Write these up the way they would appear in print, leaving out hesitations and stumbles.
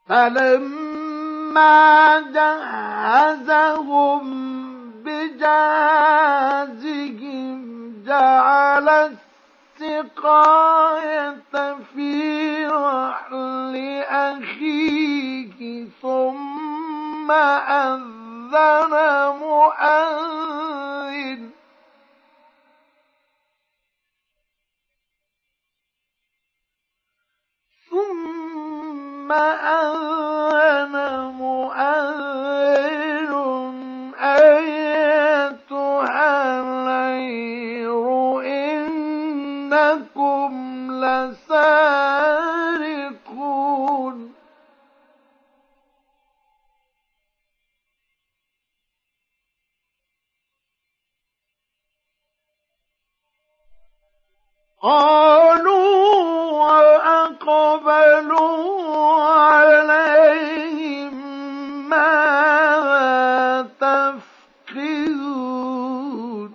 فلما جهزهم بجهازهم جعل السقاية في رحل أخيه ثم أذن مؤذن أيتها العير إنكم لسارقون قالوا وأقبلوا عليهم ماذا تفقدون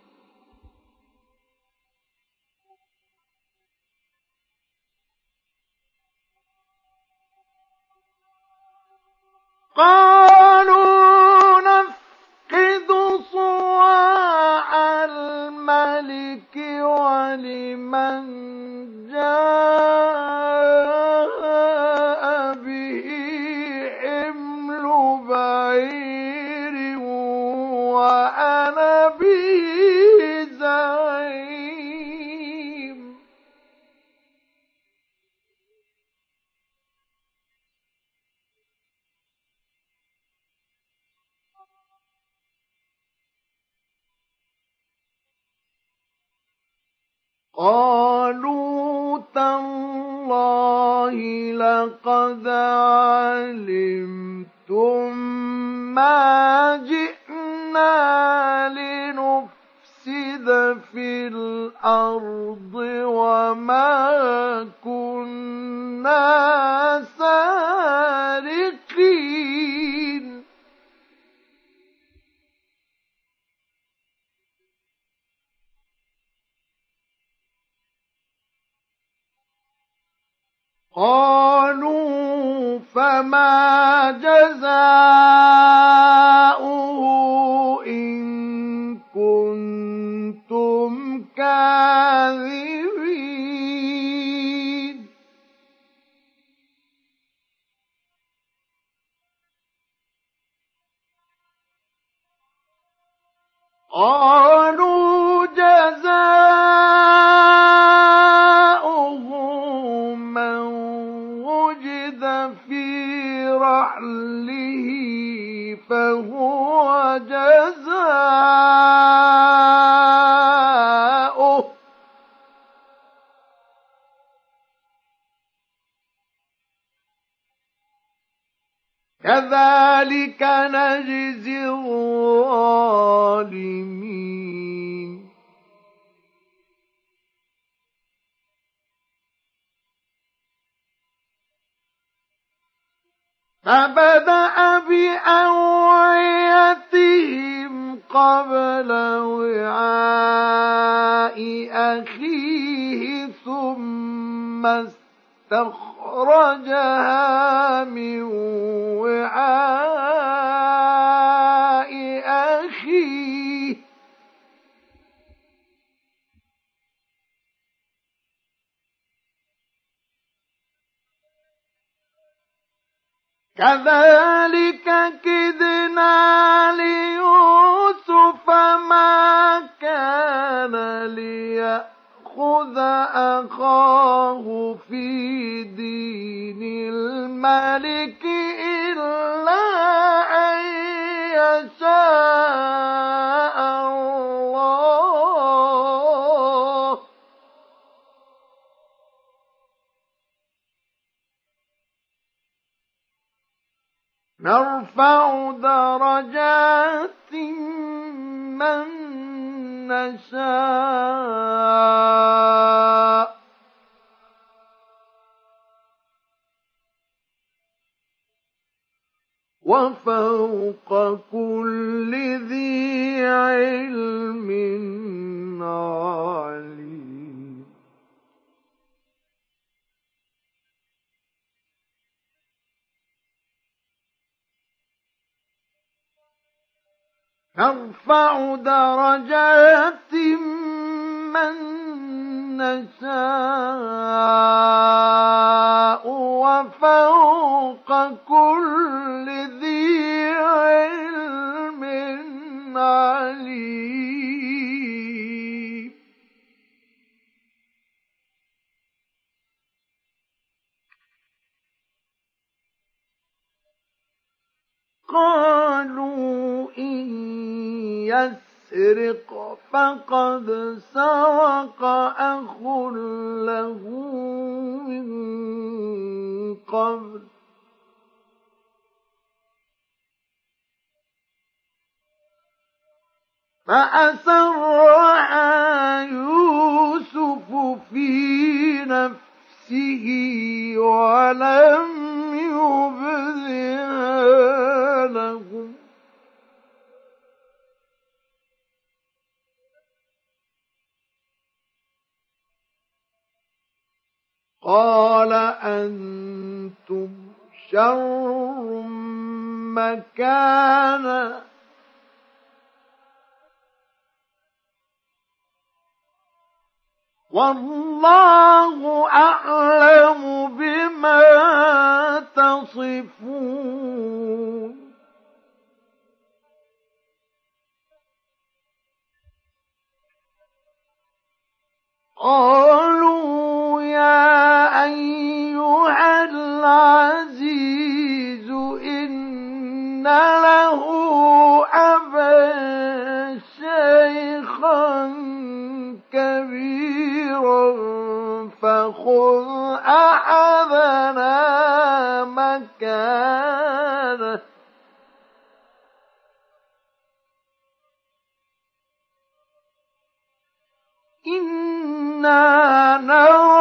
قالوا نفقد صواع الملك ولمن جاء به حمل بعير وأنا به زعيم قالوا تالله لقد علمتم ما جئنا لنفسد في الأرض وما كنا سارقين قالوا فما جزاؤه إن كنتم كاذبين قالوا جزاؤه من وجد في رحله فهو جزاؤه كذلك نجزي الظالمين فبدأ بأوعيتهم قبل وعاء أخيه ثم استخرجها من وعاء أخيه كذلك كدنا ليوسف ما كان ليأخذ أخاه في دين الملك إلا أن يشاء الله نرفع درجات من نشاء وفوق كل ذي علم عليم نرفع درجات من نشاء وفوق كل ذي علم عليم. قالوا إن يسرق فقد سرق أخ له من قبل فأسرها يوسف في نفسه ولم يبدها لهم قال أنتم شر مكانا والله أعلم بما تصفون. قالوا يا أيها العزيز إن له أبا شيخا كبيرا فخذ أحدنا مكانه إنا نراك